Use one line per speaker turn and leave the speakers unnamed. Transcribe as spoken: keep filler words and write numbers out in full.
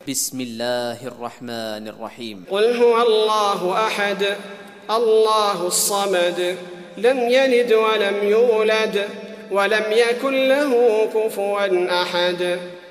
بسم الله الرحمن الرحيم.
قل هو الله أحد الله الصمد لم يلد ولم يولد ولم يكن له كفوا أحد.